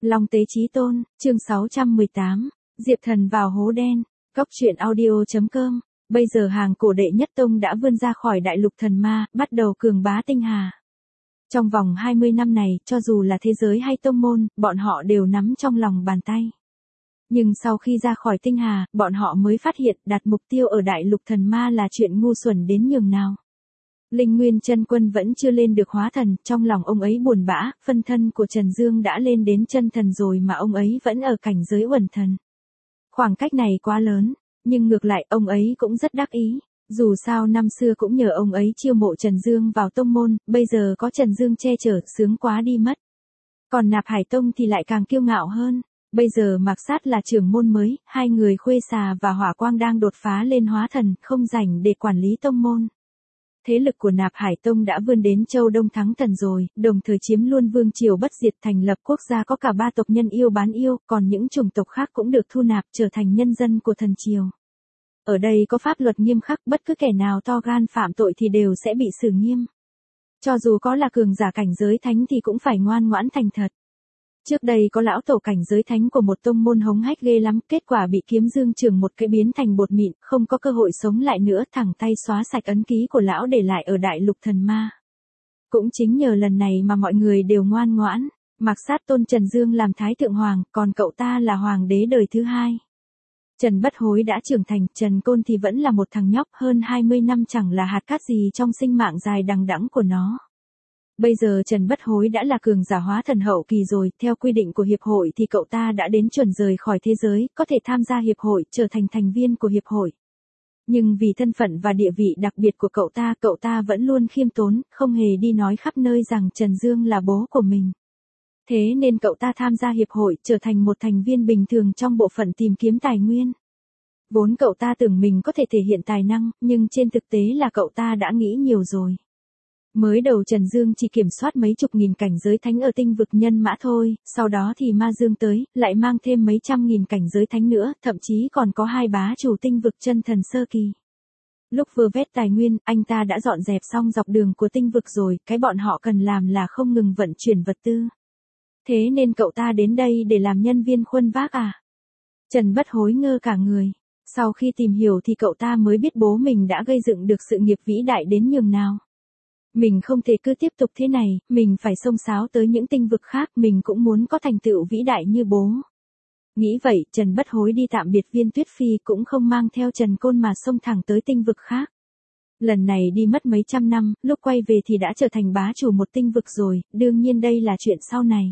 Long Tế Chí Tôn, chương 618, Diệp Thần vào hố đen, Cóc truyện audio.com. Bây giờ hàng cổ đệ nhất tông đã vươn ra khỏi đại lục thần ma, bắt đầu cường bá tinh hà. Trong vòng 20 năm này, cho dù là thế giới hay tông môn, bọn họ đều nắm trong lòng bàn tay. Nhưng sau khi ra khỏi tinh hà, bọn họ mới phát hiện đặt mục tiêu ở đại lục thần ma là chuyện ngu xuẩn đến nhường nào. Linh Nguyên Chân Quân vẫn chưa lên được hóa thần, trong lòng ông ấy buồn bã, phân thân của Trần Dương đã lên đến chân thần rồi mà ông ấy vẫn ở cảnh giới uẩn thần. Khoảng cách này quá lớn, nhưng ngược lại ông ấy cũng rất đắc ý. Dù sao năm xưa cũng nhờ ông ấy chiêu mộ Trần Dương vào tông môn, bây giờ có Trần Dương che chở, sướng quá đi mất. Còn Nạp Hải Tông thì lại càng kiêu ngạo hơn. Bây giờ Mạc Sát là trưởng môn mới, hai người Khuê Xà và Hỏa Quang đang đột phá lên hóa thần, không rảnh để quản lý tông môn. Thế lực của Nạp Hải Tông đã vươn đến châu Đông Thắng Thần rồi, đồng thời chiếm luôn vương triều bất diệt, thành lập quốc gia có cả 3 tộc nhân yêu bán yêu, còn những chủng tộc khác cũng được thu nạp trở thành nhân dân của thần triều. Ở đây có pháp luật nghiêm khắc, bất cứ kẻ nào to gan phạm tội thì đều sẽ bị xử nghiêm. Cho dù có là cường giả cảnh giới thánh thì cũng phải ngoan ngoãn thành thật. Trước đây có lão tổ cảnh giới thánh của một tông môn hống hách ghê lắm, kết quả bị kiếm dương chưởng một cái biến thành bột mịn, không có cơ hội sống lại nữa, thẳng tay xóa sạch ấn ký của lão để lại ở đại lục thần ma. Cũng chính nhờ lần này mà mọi người đều ngoan ngoãn, Mạc Sát tôn Trần Dương làm Thái Thượng Hoàng, còn cậu ta là Hoàng đế đời thứ 2. Trần Bất Hối đã trưởng thành, Trần Côn thì vẫn là một thằng nhóc hơn 20 năm, chẳng là hạt cát gì trong sinh mạng dài đằng đẵng của nó. Bây giờ Trần Bất Hối đã là cường giả hóa thần hậu kỳ rồi, theo quy định của hiệp hội thì cậu ta đã đến chuẩn rời khỏi thế giới, có thể tham gia hiệp hội, trở thành thành viên của hiệp hội. Nhưng vì thân phận và địa vị đặc biệt của cậu ta vẫn luôn khiêm tốn, không hề đi nói khắp nơi rằng Trần Dương là bố của mình. Thế nên cậu ta tham gia hiệp hội, trở thành một thành viên bình thường trong bộ phận tìm kiếm tài nguyên. Vốn cậu ta tưởng mình có thể thể hiện tài năng, nhưng trên thực tế là cậu ta đã nghĩ nhiều rồi. Mới đầu Trần Dương chỉ kiểm soát mấy chục nghìn cảnh giới thánh ở tinh vực nhân mã thôi, sau đó thì Ma Dương tới, lại mang thêm mấy trăm nghìn cảnh giới thánh nữa, thậm chí còn có 2 bá chủ tinh vực chân thần sơ kỳ. Lúc vừa vét tài nguyên, anh ta đã dọn dẹp xong dọc đường của tinh vực rồi, cái bọn họ cần làm là không ngừng vận chuyển vật tư. Thế nên cậu ta đến đây để làm nhân viên khuân vác à? Trần Bất Hối ngơ cả người. Sau khi tìm hiểu thì cậu ta mới biết bố mình đã gây dựng được sự nghiệp vĩ đại đến nhường nào. Mình không thể cứ tiếp tục thế này, mình phải xông xáo tới những tinh vực khác, mình cũng muốn có thành tựu vĩ đại như bố. Nghĩ vậy, Trần Bất Hối đi tạm biệt Viên Tuyết Phi, cũng không mang theo Trần Côn mà xông thẳng tới tinh vực khác. Lần này đi mất mấy trăm năm, lúc quay về thì đã trở thành bá chủ một tinh vực rồi, đương nhiên đây là chuyện sau này.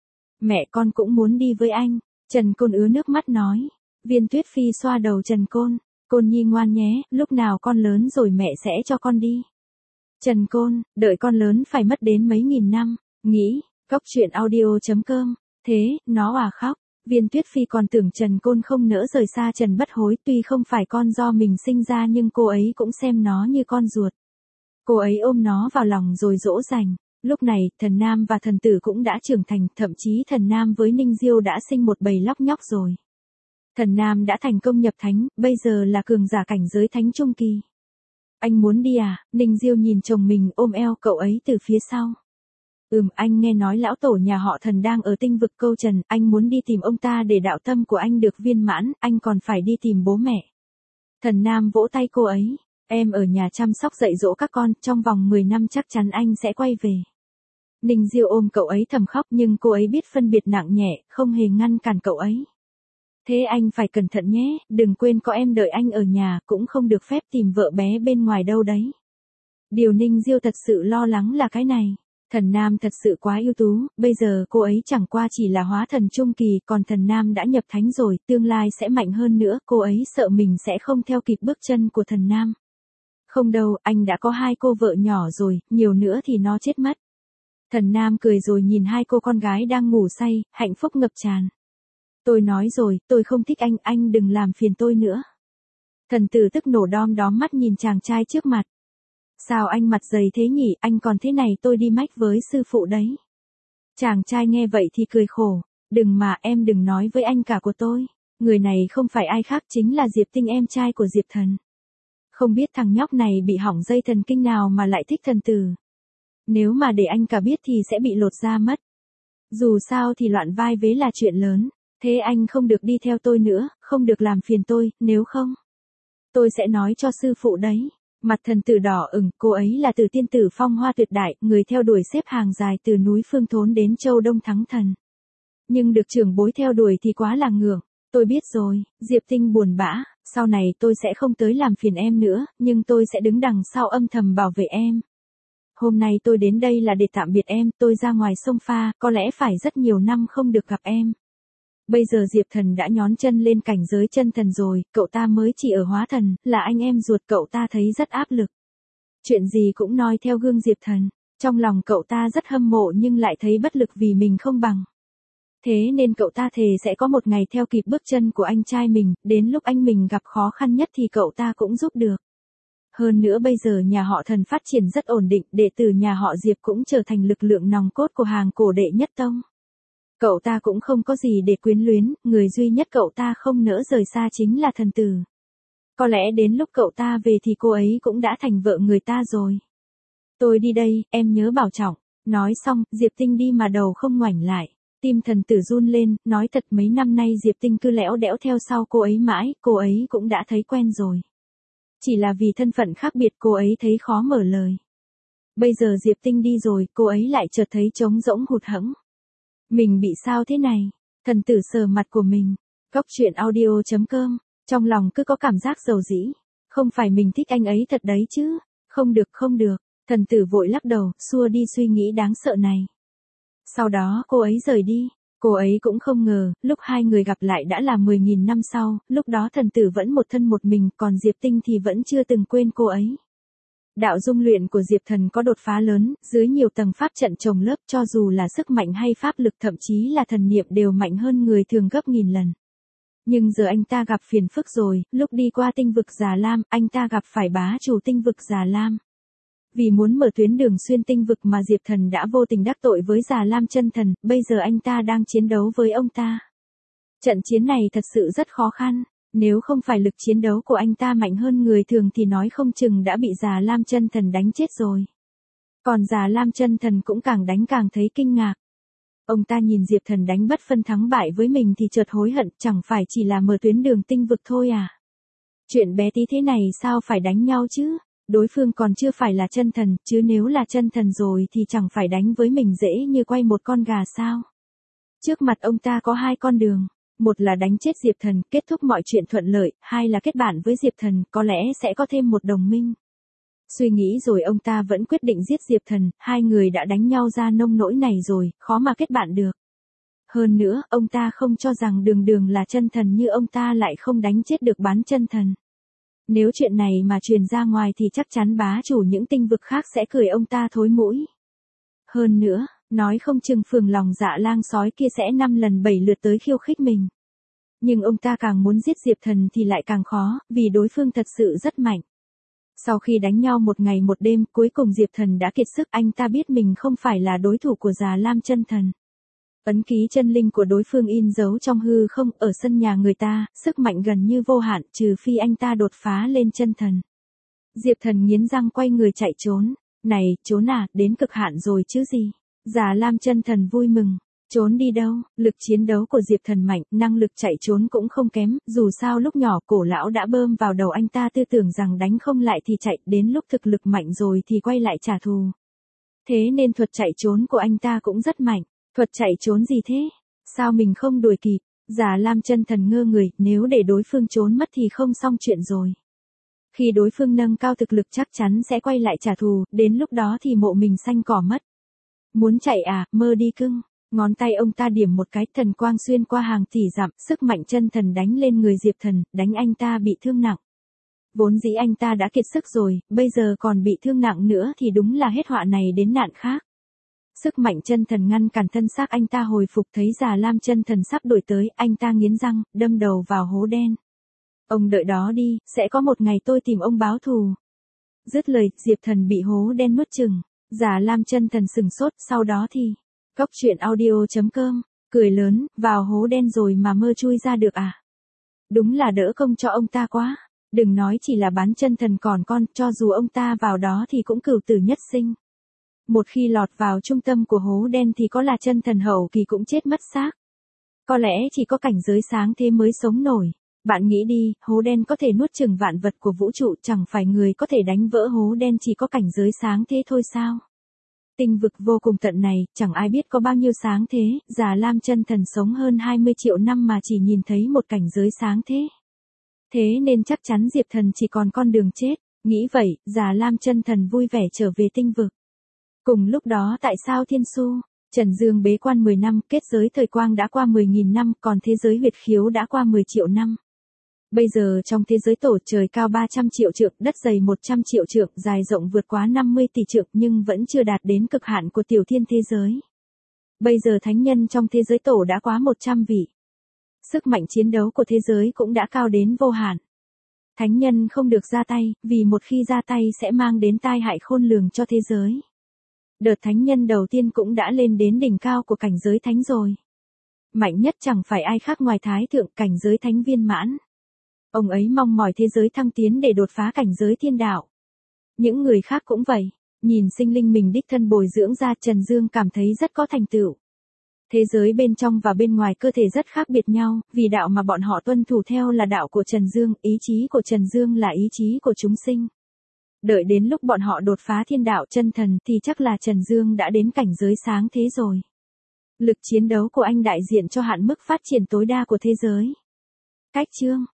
Mẹ con cũng muốn đi với anh, Trần Côn ứa nước mắt nói. Viên Tuyết Phi xoa đầu Trần Côn, Côn nhi ngoan nhé, lúc nào con lớn rồi mẹ sẽ cho con đi. Trần Côn, đợi con lớn phải mất đến mấy nghìn năm, nghĩ, Cóc truyện audio.com, thế, nó à khóc. Viên Tuyết Phi còn tưởng Trần Côn không nỡ rời xa Trần Bất Hối, tuy không phải con do mình sinh ra nhưng cô ấy cũng xem nó như con ruột. Cô ấy ôm nó vào lòng rồi dỗ dành. Lúc này, Thần Nam và Thần Tử cũng đã trưởng thành, thậm chí Thần Nam với Ninh Diêu đã sinh một bầy lóc nhóc rồi. Thần Nam đã thành công nhập thánh, bây giờ là cường giả cảnh giới thánh trung kỳ. Anh muốn đi à? Ninh Diêu nhìn chồng mình ôm eo cậu ấy từ phía sau. Anh nghe nói lão tổ nhà họ Thần đang ở tinh vực Câu Trần, anh muốn đi tìm ông ta để đạo tâm của anh được viên mãn, anh còn phải đi tìm bố mẹ. Thần Nam vỗ tay cô ấy, em ở nhà chăm sóc dạy dỗ các con, trong vòng 10 năm chắc chắn anh sẽ quay về. Ninh Diêu ôm cậu ấy thầm khóc nhưng cô ấy biết phân biệt nặng nhẹ, không hề ngăn cản cậu ấy. Thế anh phải cẩn thận nhé, đừng quên có em đợi anh ở nhà, cũng không được phép tìm vợ bé bên ngoài đâu đấy. Điều Ninh Diêu thật sự lo lắng là cái này. Thần Nam thật sự quá ưu tú, bây giờ cô ấy chẳng qua chỉ là hóa thần trung kỳ, còn Thần Nam đã nhập thánh rồi, tương lai sẽ mạnh hơn nữa, cô ấy sợ mình sẽ không theo kịp bước chân của Thần Nam. Không đâu, anh đã có 2 cô vợ nhỏ rồi, nhiều nữa thì nó chết mất. Thần Nam cười rồi nhìn 2 cô con gái đang ngủ say, hạnh phúc ngập tràn. Tôi nói rồi, tôi không thích anh đừng làm phiền tôi nữa. Thần Tử tức nổ đom đóm mắt nhìn chàng trai trước mặt. Sao anh mặt dày thế nhỉ, anh còn thế này tôi đi mách với sư phụ đấy. Chàng trai nghe vậy thì cười khổ, đừng mà em đừng nói với anh cả của tôi. Người này không phải ai khác chính là Diệp Tinh em trai của Diệp Thần. Không biết thằng nhóc này bị hỏng dây thần kinh nào mà lại thích Thần Tử. Nếu mà để anh cả biết thì sẽ bị lột da mất. Dù sao thì loạn vai vế là chuyện lớn, thế anh không được đi theo tôi nữa, không được làm phiền tôi, nếu không, tôi sẽ nói cho sư phụ đấy. Mặt thần tử đỏ ửng, cô ấy là Tử tiên tử phong hoa tuyệt đại, người theo đuổi xếp hàng dài từ núi Phương Thốn đến châu Đông Thắng Thần. Nhưng được trưởng bối theo đuổi thì quá là ngưỡng. Tôi biết rồi, Diệp Tinh buồn bã, sau này tôi sẽ không tới làm phiền em nữa, nhưng tôi sẽ đứng đằng sau âm thầm bảo vệ em. Hôm nay tôi đến đây là để tạm biệt em, tôi ra ngoài sông pha, có lẽ phải rất nhiều năm không được gặp em. Bây giờ Diệp Thần đã nhón chân lên cảnh giới chân thần rồi, cậu ta mới chỉ ở hóa thần, là anh em ruột, cậu ta thấy rất áp lực. Chuyện gì cũng noi theo gương Diệp Thần, trong lòng cậu ta rất hâm mộ nhưng lại thấy bất lực vì mình không bằng. Thế nên cậu ta thề sẽ có một ngày theo kịp bước chân của anh trai mình, đến lúc anh mình gặp khó khăn nhất thì cậu ta cũng giúp được. Hơn nữa bây giờ nhà họ Thần phát triển rất ổn định, đệ tử nhà họ Diệp cũng trở thành lực lượng nòng cốt của hàng cổ đệ nhất tông. Cậu ta cũng không có gì để quyến luyến, người duy nhất cậu ta không nỡ rời xa chính là thần tử. Có lẽ đến lúc cậu ta về thì cô ấy cũng đã thành vợ người ta rồi. Tôi đi đây, em nhớ bảo trọng. Nói xong, Diệp Tinh đi mà đầu không ngoảnh lại. Tim thần tử run lên, nói thật mấy năm nay Diệp Tinh cứ lẽo đẽo theo sau cô ấy mãi, cô ấy cũng đã thấy quen rồi. Chỉ là vì thân phận khác biệt cô ấy thấy khó mở lời. Bây giờ Diệp Tinh đi rồi, cô ấy lại chợt thấy trống rỗng hụt hẫng. Mình bị sao thế này? Thần tử sờ mặt của mình. Cóc truyện audio.com. Trong lòng cứ có cảm giác dầu dĩ. Không phải mình thích anh ấy thật đấy chứ. Không được không được. Thần tử vội lắc đầu, xua đi suy nghĩ đáng sợ này. Sau đó cô ấy rời đi. Cô ấy cũng không ngờ, lúc hai người gặp lại đã là 10.000 năm sau, lúc đó thần tử vẫn một thân một mình, còn Diệp Tinh thì vẫn chưa từng quên cô ấy. Đạo dung luyện của Diệp Thần có đột phá lớn, dưới nhiều tầng pháp trận chồng lớp, cho dù là sức mạnh hay pháp lực thậm chí là thần niệm đều mạnh hơn người thường gấp nghìn lần. Nhưng giờ anh ta gặp phiền phức rồi, lúc đi qua tinh vực Già Lam, anh ta gặp phải bá chủ tinh vực Già Lam. Vì muốn mở tuyến đường xuyên tinh vực mà Diệp Thần đã vô tình đắc tội với Già Lam chân thần, bây giờ anh ta đang chiến đấu với ông ta. Trận chiến này thật sự rất khó khăn. Nếu không phải lực chiến đấu của anh ta mạnh hơn người thường thì nói không chừng đã bị Già Lam chân thần đánh chết rồi. Còn Già Lam chân thần cũng càng đánh càng thấy kinh ngạc. Ông ta nhìn Diệp Thần đánh bất phân thắng bại với mình thì chợt hối hận, chẳng phải chỉ là mở tuyến đường tinh vực thôi à? Chuyện bé tí thế này sao phải đánh nhau chứ? Đối phương còn chưa phải là chân thần, chứ nếu là chân thần rồi thì chẳng phải đánh với mình dễ như quay một con gà sao? Trước mặt ông ta có hai con đường. Một là đánh chết Diệp Thần, kết thúc mọi chuyện thuận lợi, hai là kết bạn với Diệp Thần, có lẽ sẽ có thêm một đồng minh. Suy nghĩ rồi ông ta vẫn quyết định giết Diệp Thần, hai người đã đánh nhau ra nông nỗi này rồi, khó mà kết bạn được. Hơn nữa, ông ta không cho rằng Đường Đường là chân thần như ông ta lại không đánh chết được bán chân thần. Nếu chuyện này mà truyền ra ngoài thì chắc chắn bá chủ những tinh vực khác sẽ cười ông ta thối mũi. Hơn nữa, nói không chừng phường lòng dạ lang sói kia sẽ 5 lần 7 lượt tới khiêu khích mình. Nhưng ông ta càng muốn giết Diệp Thần thì lại càng khó, vì đối phương thật sự rất mạnh. Sau khi đánh nhau một ngày một đêm, cuối cùng Diệp Thần đã kiệt sức, anh ta biết mình không phải là đối thủ của Già Lam chân thần. Ấn ký chân linh của đối phương in dấu trong hư không, ở sân nhà người ta, sức mạnh gần như vô hạn, trừ phi anh ta đột phá lên chân thần. Diệp Thần nghiến răng quay người chạy trốn. Này, trốn à, đến cực hạn rồi chứ gì. Già Lam chân thần vui mừng. Trốn đi đâu, lực chiến đấu của Diệp Thần mạnh, năng lực chạy trốn cũng không kém, dù sao lúc nhỏ cổ lão đã bơm vào đầu anh ta tư tưởng rằng đánh không lại thì chạy, đến lúc thực lực mạnh rồi thì quay lại trả thù. Thế nên thuật chạy trốn của anh ta cũng rất mạnh. Thuật chạy trốn gì thế? Sao mình không đuổi kịp? Già Lam chân thần ngơ người, nếu để đối phương trốn mất thì không xong chuyện rồi. Khi đối phương nâng cao thực lực chắc chắn sẽ quay lại trả thù, đến lúc đó thì mộ mình xanh cỏ mất. Muốn chạy à, mơ đi cưng. Ngón tay ông ta điểm một cái, thần quang xuyên qua hàng tỷ dặm, sức mạnh chân thần đánh lên người Diệp Thần, đánh anh ta bị thương nặng. Vốn dĩ anh ta đã kiệt sức rồi, bây giờ còn bị thương nặng nữa thì đúng là hết họa này đến nạn khác. Sức mạnh chân thần ngăn cản thân xác anh ta hồi phục, thấy Già Lam chân thần sắp đuổi tới, anh ta nghiến răng, đâm đầu vào hố đen. Ông đợi đó đi, sẽ có một ngày tôi tìm ông báo thù. Dứt lời, Diệp Thần bị hố đen nuốt chửng. Già Lam chân thần sừng sốt, sau đó thì cóc truyện audio.com, cười lớn, vào hố đen rồi mà mơ chui ra được à? Đúng là đỡ công cho ông ta quá. Đừng nói chỉ là bán chân thần còn con, cho dù ông ta vào đó thì cũng cửu tử nhất sinh. Một khi lọt vào trung tâm của hố đen thì có là chân thần hậu kỳ cũng chết mất xác. Có lẽ chỉ có cảnh giới sáng thế mới sống nổi. Bạn nghĩ đi, hố đen có thể nuốt chửng vạn vật của vũ trụ, chẳng phải người có thể đánh vỡ hố đen chỉ có cảnh giới sáng thế thôi sao? Tinh vực vô cùng tận này, chẳng ai biết có bao nhiêu sáng thế, Già Lam chân thần sống hơn 20 triệu năm mà chỉ nhìn thấy một cảnh giới sáng thế. Thế nên chắc chắn Diệp Thần chỉ còn con đường chết. Nghĩ vậy, Già Lam chân thần vui vẻ trở về tinh vực. Cùng lúc đó tại sao Thiên Su, Trần Dương bế quan 10 năm, kết giới thời quang đã qua 10.000 năm, còn thế giới huyệt khiếu đã qua 10 triệu năm. Bây giờ trong thế giới tổ trời cao 300 triệu trượng, đất dày 100 triệu trượng, dài rộng vượt quá 50 tỷ trượng nhưng vẫn chưa đạt đến cực hạn của tiểu thiên thế giới. Bây giờ thánh nhân trong thế giới tổ đã quá 100 vị. Sức mạnh chiến đấu của thế giới cũng đã cao đến vô hạn. Thánh nhân không được ra tay, vì một khi ra tay sẽ mang đến tai hại khôn lường cho thế giới. Đợt thánh nhân đầu tiên cũng đã lên đến đỉnh cao của cảnh giới thánh rồi. Mạnh nhất chẳng phải ai khác ngoài Thái Thượng, cảnh giới thánh viên mãn. Ông ấy mong mỏi thế giới thăng tiến để đột phá cảnh giới thiên đạo. Những người khác cũng vậy, nhìn sinh linh mình đích thân bồi dưỡng ra, Trần Dương cảm thấy rất có thành tựu. Thế giới bên trong và bên ngoài cơ thể rất khác biệt nhau, vì đạo mà bọn họ tuân thủ theo là đạo của Trần Dương, ý chí của Trần Dương là ý chí của chúng sinh. Đợi đến lúc bọn họ đột phá thiên đạo chân thần thì chắc là Trần Dương đã đến cảnh giới sáng thế rồi. Lực chiến đấu của anh đại diện cho hạn mức phát triển tối đa của thế giới. Cách chương